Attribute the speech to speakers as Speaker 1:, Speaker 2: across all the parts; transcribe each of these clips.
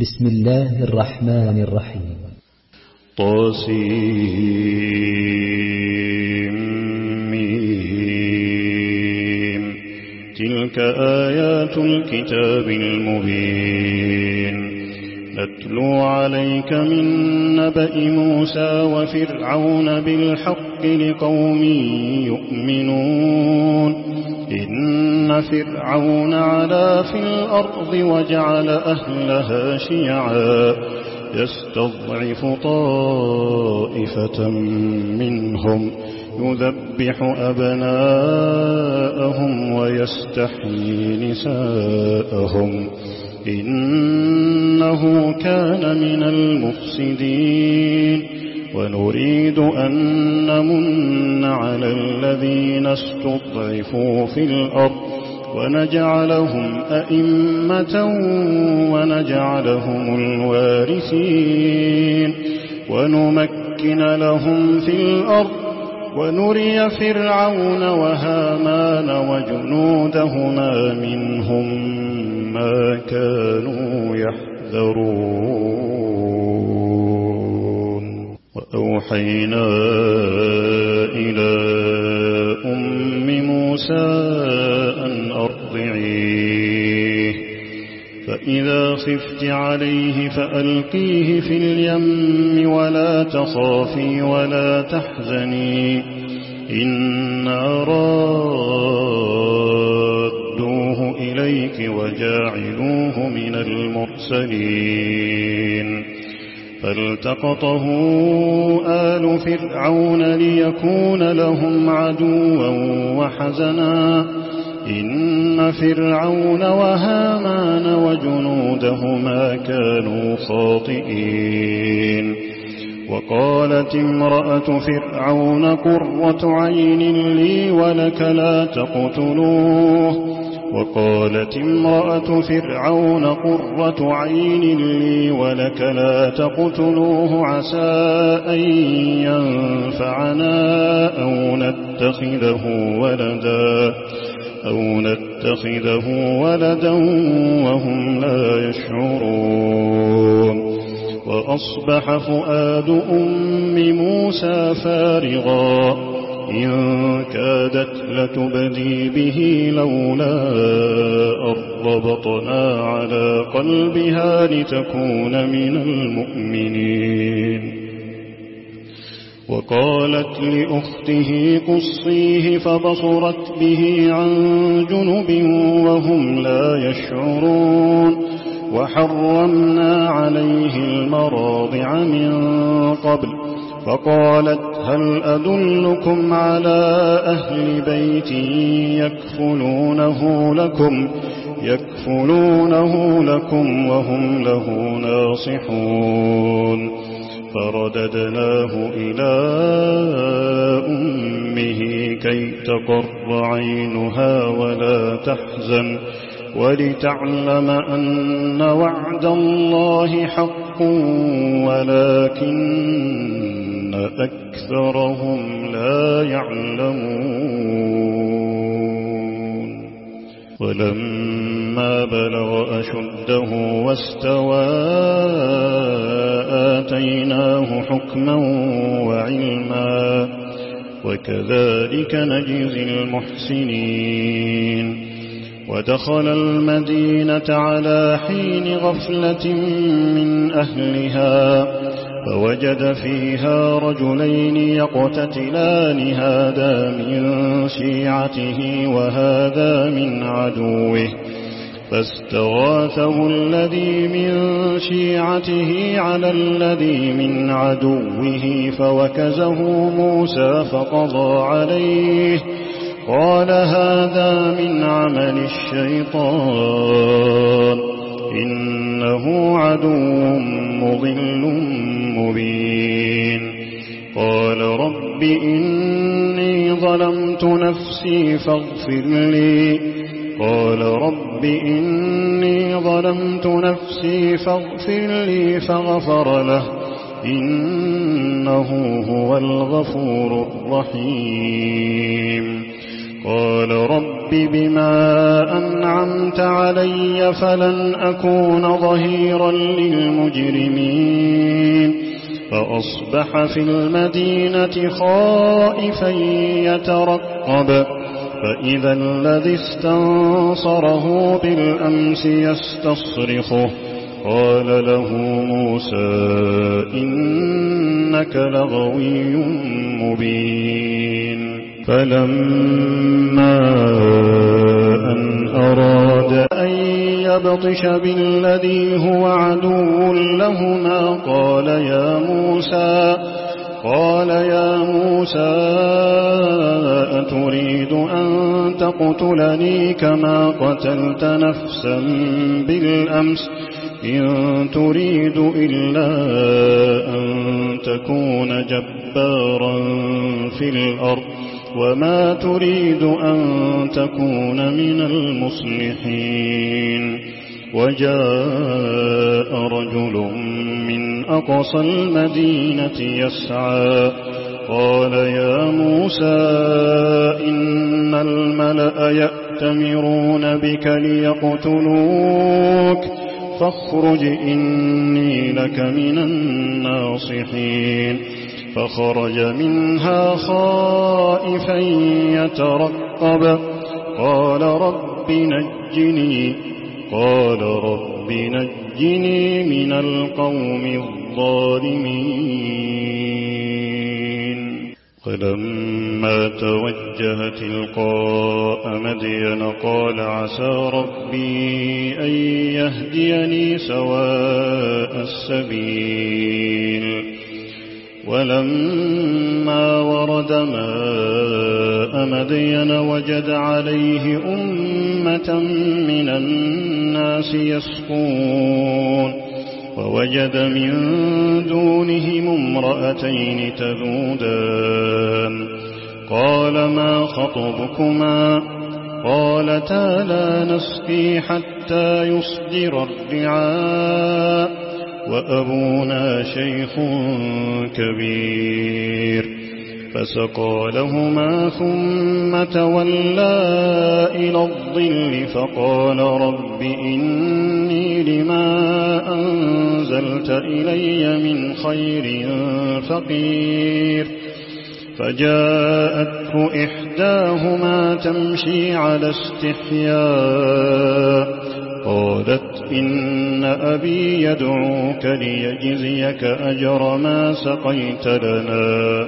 Speaker 1: بسم الله الرحمن الرحيم.
Speaker 2: طاسيم. تلك آيات الكتاب المبين. نتلو عليك من نبأ موسى وفرعون بالحق لقوم يؤمنون. إن فرعون علا في الأرض وجعل أهلها شيعا يستضعف طائفة منهم يذبح أبناءهم ويستحيي نساءهم إنه كان من المفسدين. ونريد أن نمن على الذين استضعفوا في الأرض ونجعلهم أئمة ونجعلهم الوارثين ونمكن لهم في الأرض ونري فرعون وهامان وجنودهما منهم ما كانوا يحذرون. وأوحينا إلى أم موسى أن أرضعيه فإذا خفت عليه فألقيه في اليم ولا تخافي ولا تحزني إنا رادوه إليك وجاعلوه من المرسلين. فالتقطه آل فرعون ليكون لهم عدوا وحزنا إن فرعون وهامان وجنودهما كانوا خاطئين. وقالت امرأة فرعون قرة عين لي ولك لا تقتلوه. وقالت امرأة فرعون قرة عين لي ولك لا تقتلوه عسى أن ينفعنا أو نتخذه ولدا وهم لا يشعرون. وأصبح فؤاد أم موسى فارغا إن كادت لتبدي به لولا أن ربطنا على قلبها لتكون من المؤمنين. وقالت لأخته قصيه فبصرت به عن جنب وهم لا يشعرون. وحرمنا عليه المراضع من قبل فقالت هل أدلكم على أهل بيت يكفلونه لكم وهم له ناصحون. فرددناه إلى أمه كي تقر عينها ولا تحزن ولتعلم أن وعد الله حق ولكن أكثرهم لا يعلمون. ولما بلغ أشده واستوى آتيناه حكما وعلما وكذلك نجزي المحسنين. ودخل المدينة على حين غفلة من أهلها فوجد فيها رجلين يقتتلان هذا من شيعته وهذا من عدوه فاستغاثه الذي من شيعته على الذي من عدوه فوكزه موسى فقضى عليه قال هذا من عمل الشيطان إنه عدو مضل مبين. قال رب إني ظلمت نفسي فاغفر لي. قال رب إني ظلمت نفسي فاغفر لي فغفر له إنه هو الغفور الرحيم. قال رب بما أنعمت علي فلن أكون ظهيرا للمجرمين فأصبح في المدينة خائفا يترقب فإذا الذي استنصره بالأمس يستصرخه قال له موسى إنك لغوي مبين فلما أن أراد أن يبطش بالذي هو عدو لهما قال يا موسى أتريد أن تقتلني كما قتلت نفسا بالأمس إن تريد إلا أن تكون جبارا في الأرض وما تريد أن تكون من المصلحين وجاء رجل من أقصى المدينة يسعى قال يا موسى إن الملأ يأتمرون بك ليقتلوك فاخرج إني لك من الناصحين فخرج منها خائفا يترقب قال رب نجني من القوم الظالمين فلما توجه تلقاء مدين قال عسى ربي أن يهديني سواء السبيل ولما ورد ماء مدين وجد عليه أمة من الناس يسقون ووجد من دونهم امرأتين تذودان قال ما خطبكما قالتا لا نسقي حتى يصدر الرعاء وأبونا شيخ كبير فسقى لهما ثم تولى إلى الظل فقال رب إني لما أنزلت إلي من خير فقير فجاءته إحداهما تمشي على استحياء قالت إن أبي يدعوك ليجزيك أجر ما سقيت لنا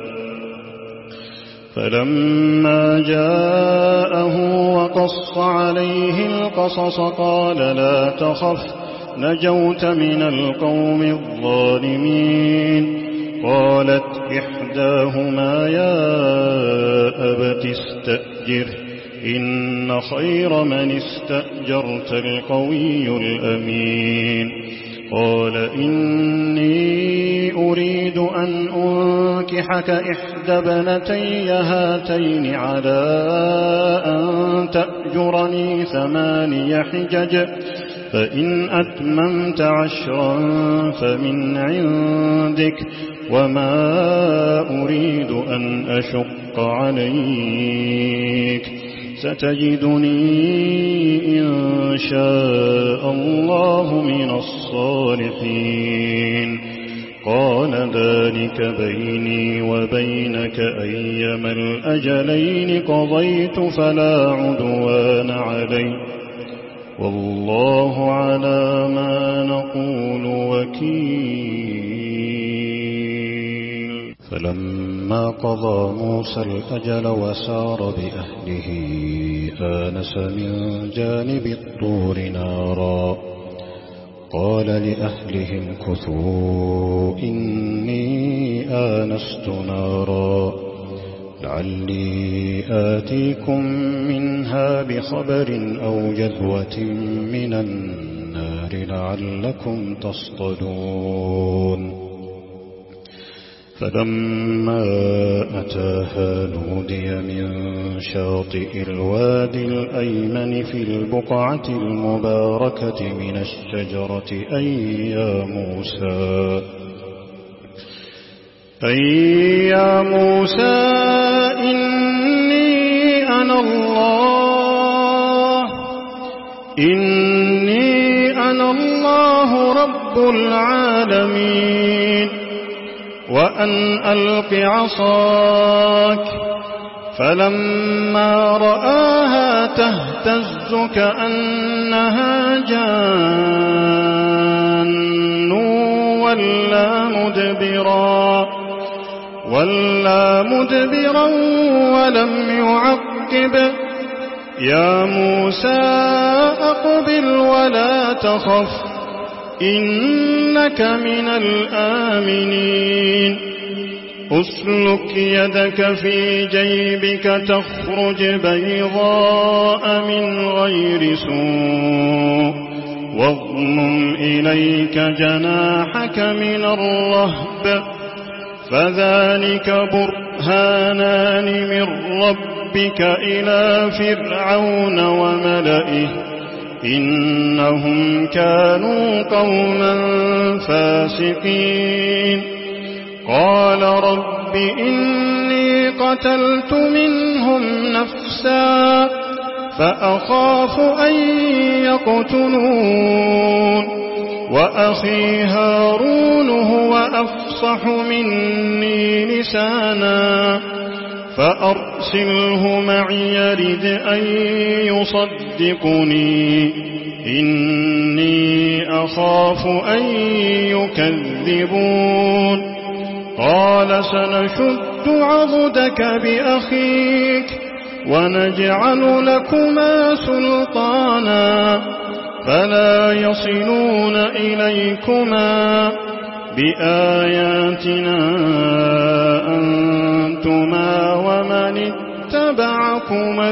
Speaker 2: فلما جاءه وقص عليه القصص قال لا تخف نجوت من القوم الظالمين قالت إحداهما يا أبت استأجره إن خير من استأجرت القوي الأمين قال إني أريد أن أنكحك إحدى ابنتي هاتين على أن تأجرني 8 حجج فإن أتممت 10 فمن عندك وما أريد أن أشق عليك ستجدني إن شاء الله من الصالحين قال ذلك بيني وبينك أيما الأجلين قضيت فلا عدوان علي والله على ما نقول وكيل فلما قضى موسى الأجل وسار بأهله آنس من جانب الطور نارا قال لأهلهم كثوا إني آنست نارا لعلي آتيكم منها بخبر أو جذوة من النار لعلكم تصطلون فلما أتاها نودي من شاطئ الوادي الأيمن في البقعة المباركة من الشجرة أي يا موسى إني أنا الله رب العالمين وأن ألق عصاك فلما رآها تهتز كأنها جان ولا مدبرا ولم يعقب يا موسى أقبل ولا تخف إنك من الآمنين أسلك يدك في جيبك تخرج بيضاء من غير سوء واضمم إليك جناحك من الرهب فذلك برهانان من ربك إلى فرعون وملئه إنهم كانوا قوما فاسقين قال رب إني قتلت منهم نفسا فأخاف أن يقتلون وأخي هارون هو أفصح مني لسانا فأرسله معي يرد أن يصدقني إني أخاف أن يكذبون قال سنشد عضدك بأخيك ونجعل لكما سلطانا فلا يصلون إليكما بآياتنا أنتما ومن اتبعكما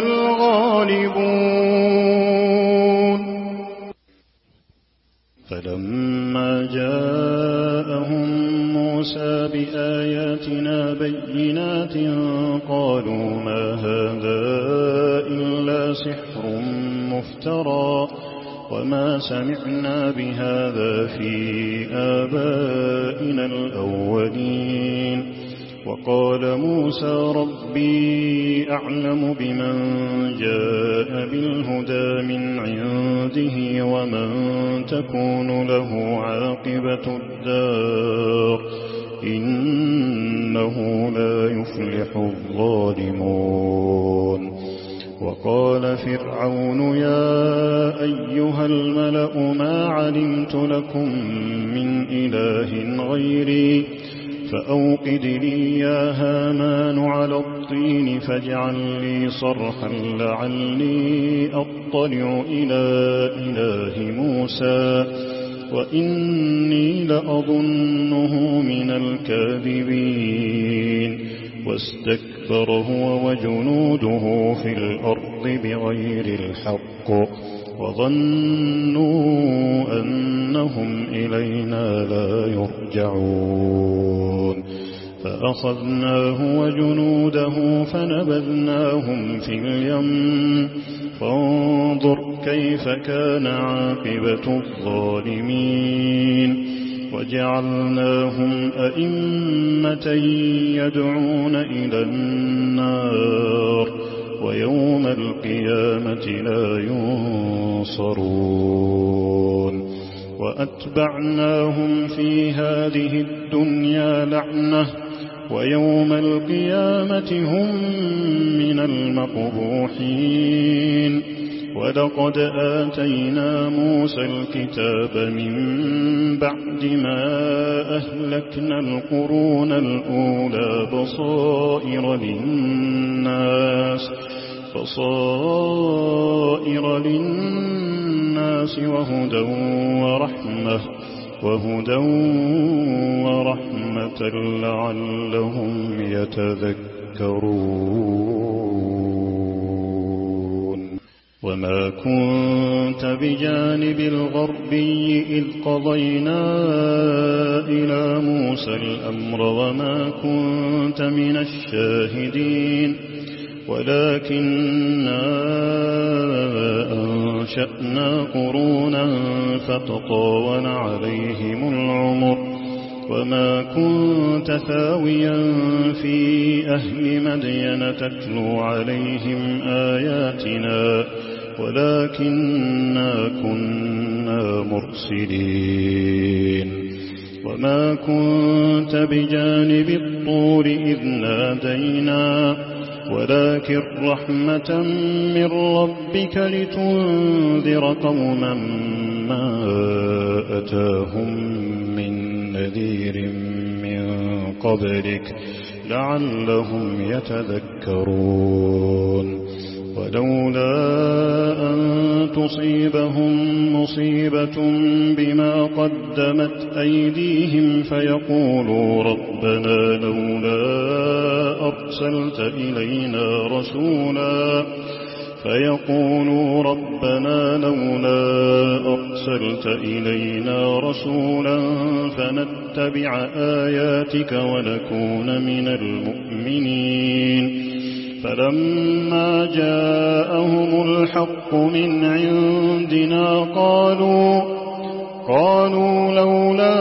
Speaker 2: الغالبون فلما جاءهم موسى بآياتنا بينات قالوا ما هذا إلا سحر مفترى وما سمعنا بهذا في آبائنا الأولين وقال موسى ربي أعلم بمن جاء بالهدى من عنده ومن تكون له عاقبة الدار إنه لا يفلح الظالمون وقال فرعون يا أيها الملأ ما علمت لكم من إله غيري فأوقد لي يا هامان على الطين فاجعل لي صرحا لعلي أطلع إلى إله موسى وإني لأظنه من الكاذبين واستكبر هو وجنوده في الأرض بغير الحق وظنوا أنهم إلينا لا يرجعون فأخذناه وجنوده فنبذناهم في اليم فانظر كيف كان عاقبة الظالمين وجعلناهم أئمة يدعون إلى النار ويوم القيامة لا ينصرون وأتبعناهم في هذه الدنيا لعنة ويوم القيامة هم من المقبوحين ولقد آتينا موسى الكتاب من بعد ما أهلكنا القرون الأولى بصائر للناس وهدى ورحمة لعلهم يتذكرون وما كنت بجانب الغربي إذ قضينا إلى موسى الأمر وما كنت من الشاهدين ولكننا أنشأنا قرونا فتطاول عليهم العمر وما كنت ثاويا في أهل مدين تتلو عليهم آياتنا ولكننا كنا مرسلين وما كنت بجانب الطور إذ نادينا ولكن رحمة من ربك لتنذر قوما ما أتاهم من نذير من قبلك لعلهم يتذكرون ولولا أن تصيبهم مصيبة بما قدمت أيديهم فيقولوا ربنا لولا أرسلت إلينا رسولا فنتبع آياتك ونكون من المؤمنين فلما جاءهم الحق من عندنا قالوا لولا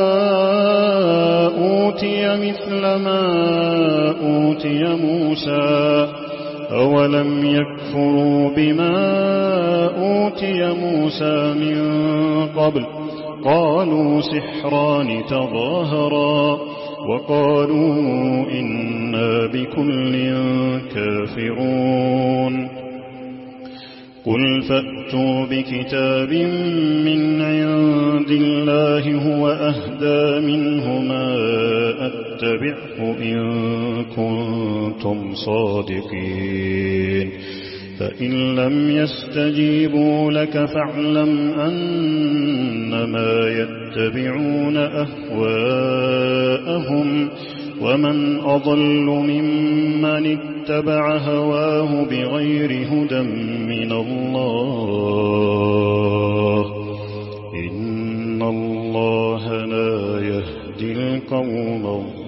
Speaker 2: أوتي مثل ما أوتي موسى أولم يكفروا بما أوتي موسى من قبل قالوا سحران تظاهرا وقالوا إنا بكل كافرون قل فأتوا بكتاب من عند الله هو أهدى منهما أتبعه إن كنتم صادقين فإن لم يستجيبوا لك فاعلم أنما يتبعون أهواءهم ومن أضل ممن اتبع هواه بغير هدى من الله إن الله لا يهدي القوم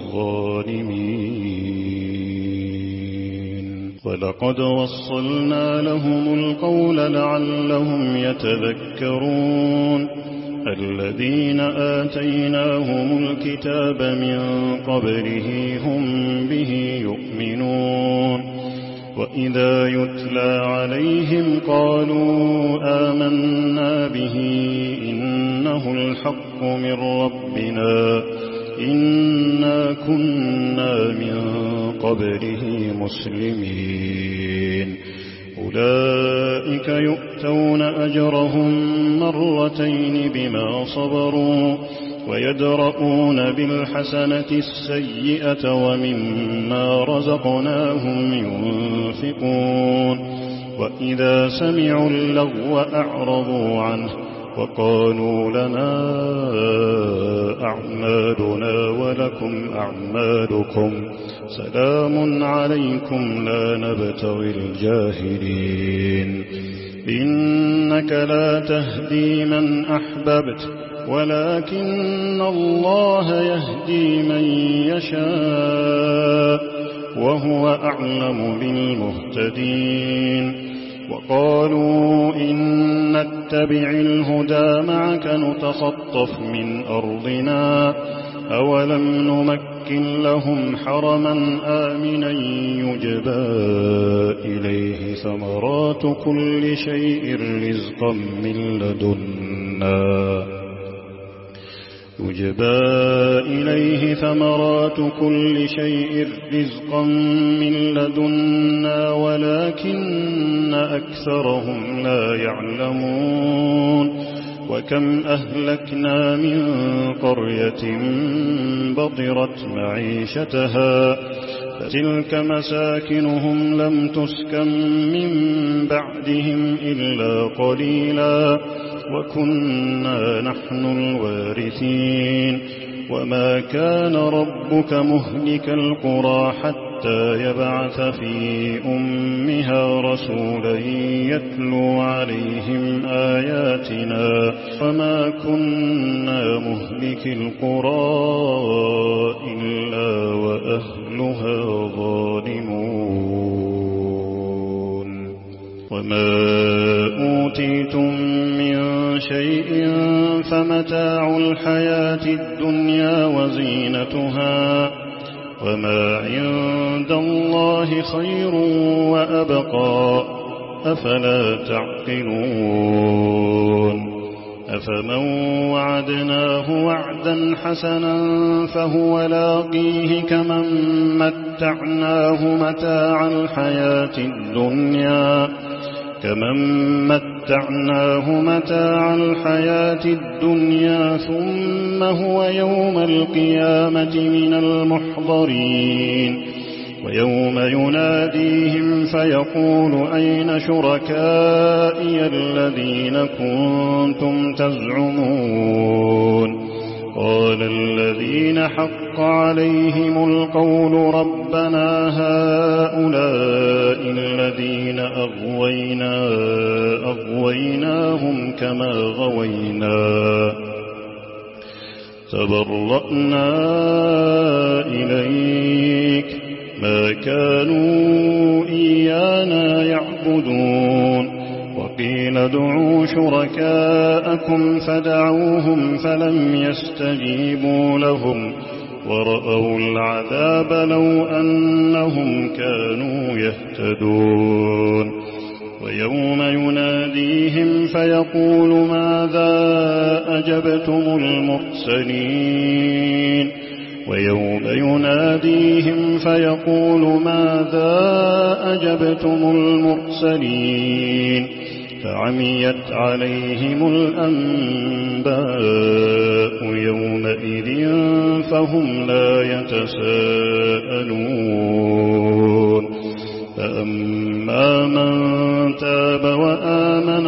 Speaker 2: الظالمين ولقد وصلنا لهم القول لعلهم يتذكرون الذين آتيناهم الكتاب من قبله هم به يؤمنون وإذا يتلى عليهم قالوا آمنا به إنه الحق من ربنا إنا كنا من قبله مسلمين أولئك يؤتون أجرهم مرتين بما صبروا ويدرؤون بالحسنة السيئة ومما رزقناهم ينفقون وإذا سمعوا اللغو أعرضوا عنه وقالوا لنا أعمالنا ولكم أعمالكم سلام عليكم لا نبتغي الجاهلين إنك لا تهدي من أحببت ولكن الله يهدي من يشاء وهو أعلم بالمهتدين وقالوا إن نتبع الهدى معك نتخطف من أرضنا أولم نمكن لهم حرما آمنا يجبى إليه ثمرات كل شيء رزقا من لدنا ولكن أكثرهم لا يعلمون وكم أهلكنا من قرية بطرت معيشتها فتلك مساكنهم لم تسكن من بعدهم إلا قليلا وكنا نحن الوارثين وما كان ربك مهلك القرى حتى يبعث في أمها رسولا يتلو عليهم آياتنا وما كنا مهلك القرى إلا وأهلها ظالمون وما أوتيتم من شيء فمتاع الحياة الدنيا وزينتها وما عند الله خير وأبقى أفلا تعقلون أفمن وعدناه وعدا حسنا فهو لاقيه كمن متعناه متاع الحياة الدنيا ثم هو يوم القيامة من المحضرين ويوم يناديهم فيقول أين شركائي الذين كنتم تزعمون قال الذين حق عليهم القول ربنا هؤلاء الذين أغويناهم كما غوينا تبرأنا إليك ما كانوا إيانا يعبدون وقيل ادعوا شركاءكم فدعوهم فلم يستجيبوا لهم ورأوا العذاب لو أنهم كانوا يهتدون ويوم يناديهم فيقول ماذا أجبتم المرسلين فعميت عليهم الأنباء يومئذ فهم لا يتساءلون فأما من تاب وآمن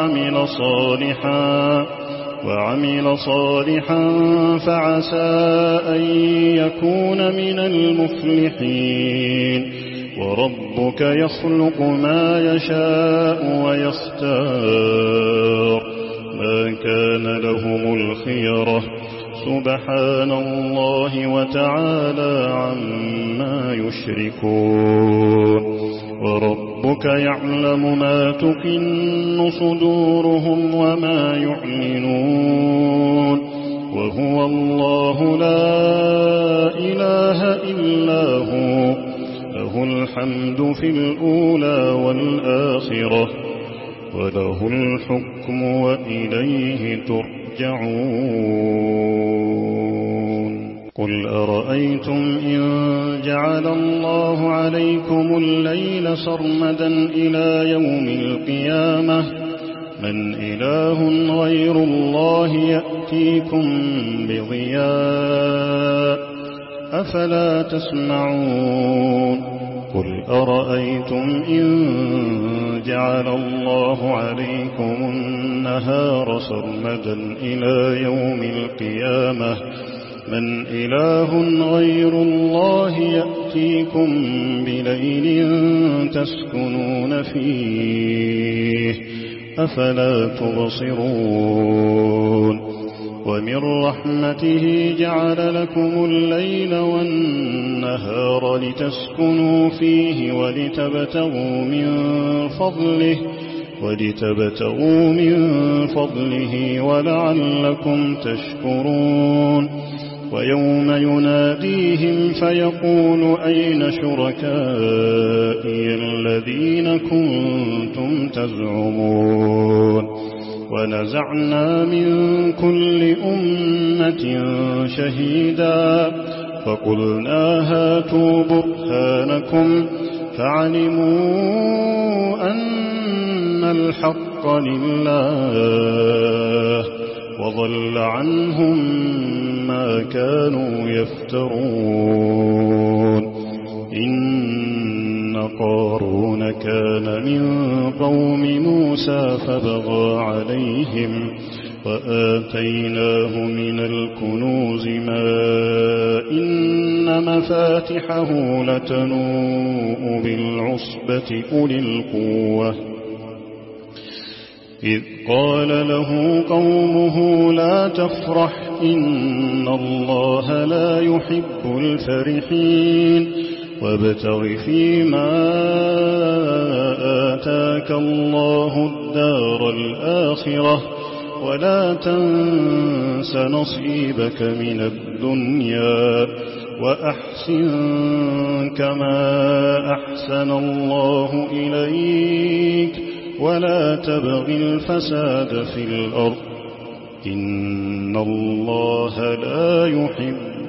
Speaker 2: وعمل صالحا فعسى أن يكون من المفلحين وربك يخلق ما يشاء ويختار ما كان لهم الخيرة سبحان الله وتعالى عما يشركون وربك يعلم ما تكن صدورهم وما يعلنون وهو الله لا إله إلا هو له الحمد في الأولى والآخرة وله الحكم وإليه ترجعون قل أرأيتم إن جعل الله عليكم الليل سرمدا إلى يوم القيامة من إله غير الله يأتيكم بضياء أفلا تسمعون قل أرأيتم إن جعل الله عليكم النهار سرمدا إلى يوم القيامة من إله غير الله يأتيكم بليل تسكنون فيه أفلا تبصرون ومن رحمته جعل لكم الليل والنهار لتسكنوا فيه ولتبتغوا من فضله ولعلكم تشكرون ويوم يناديهم فيقول أين شركائي الذين كنتم تزعمون ونزعنا من كل أمة شهيدا فقلنا هاتوا برهانكم فعلموا أن الحق لله وضل عنهم ما كانوا يفترون إن قارون كان من قوم موسى فبغى عليهم وآتيناه من الكنوز ما إن مفاتحه لتنوء بالعصبة أولي القوة إذ قال له قومه لا تفرح إن الله لا يحب الفرحين وابتغ فيما آتاك الله الدار الآخرة ولا تنس نصيبك من الدنيا وأحسن كما أحسن الله إليك ولا تبغ الفساد في الأرض إن الله لا يحب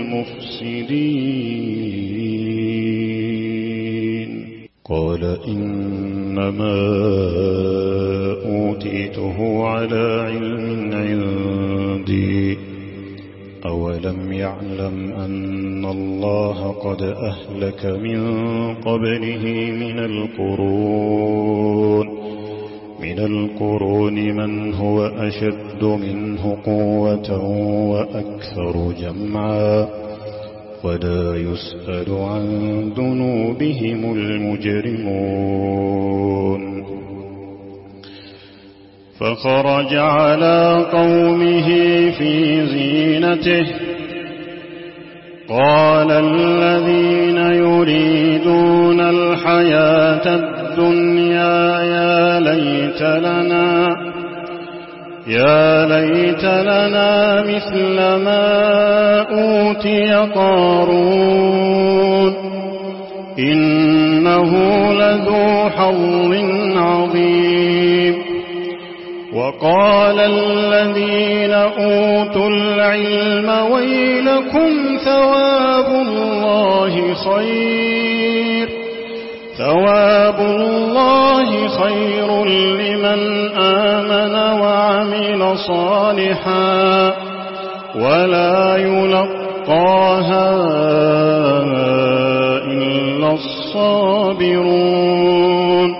Speaker 2: المفسدين. قال إنما أوتيته على علم عندي أولم يعلم أن الله قد أهلك من قبله من القرون من هو أشد منه قوة وأكثر جمعا ولا يسأل عن ذنوبهم المجرمون. فخرج على قومه في زينته قال الذين يريدون الحياة الدنيا يا ليت لنا مثل ما أوتي قارون إنه لذو حظ عظيم. وقال الذين أوتوا العلم ويلكم ثواب الله خير لمن آمن وعمل صالحا ولا يلقاها إلا الصابرون.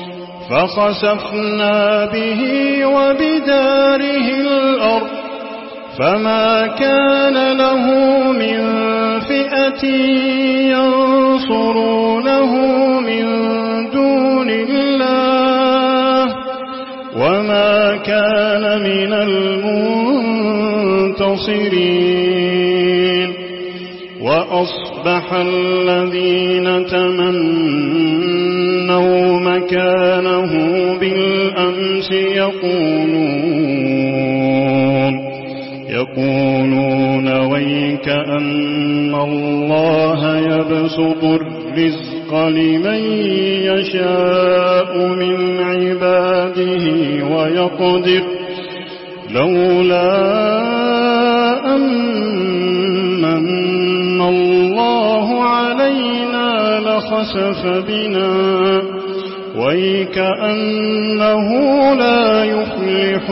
Speaker 2: فخسفنا به وبداره الأرض فما كان له من فئة ينصرونه من دون الله وما كان من المنتصرين. وأصبح الذين تمنوا مكانه بالأمس يقولون ويك أن الله يبسط الرزق لمن يشاء من عباده ويقدر لولا أمن الله علينا لخسف بنا ويكأنه لا يفلح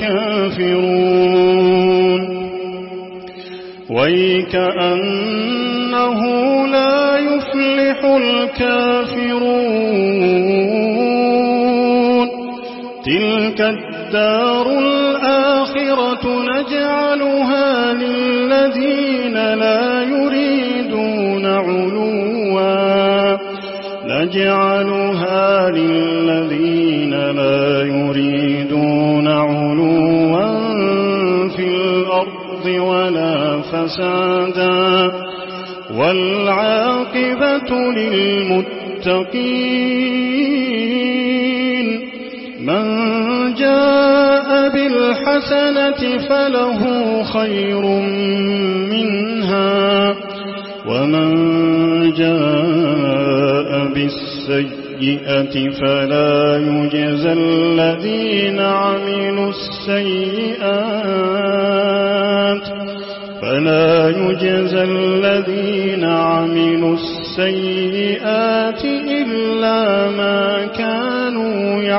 Speaker 2: الكافرون. تلك الدار الآخرة نجعلها للذين لا يريدون علوا في الأرض ولا فسادا والعاقبة للمتقين. من جاء بالحسنة فله خير منها ومن جاء بالسيئة فلا يجزى الذين عملوا السيئات إلا ما كانوا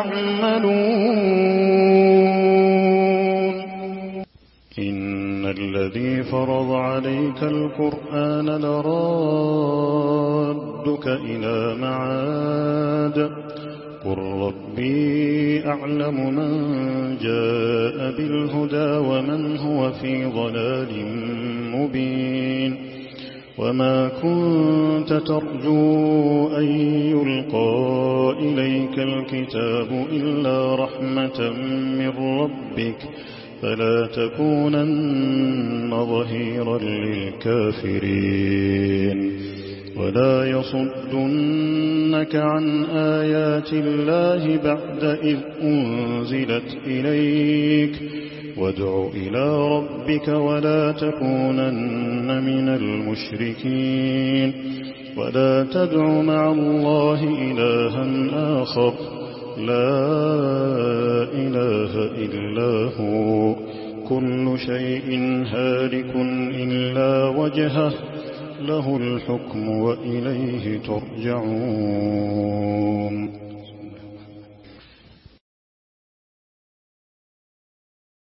Speaker 2: يعملون. إن الذي فرض عليك القرآن لرادك إلى معاد قل ربي أعلم من جاء بالهدى ومن هو في ضلال مبين. وما كنت ترجو أن يلقى إليك الكتاب إلا رحمة من ربك فلا تكونن ظهيرا للكافرين. ولا يصدنك عن آيات الله بعد إذ أنزلت إليك وادع إلى ربك ولا تكونن من المشركين ولا تدع مع الله إلها آخر لا إله إلا هو كل شيء هالك إلا وجهه له الحكم وإليه ترجعون